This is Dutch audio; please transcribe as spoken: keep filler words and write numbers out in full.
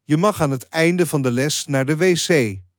Je mag aan het einde van de les naar de wc.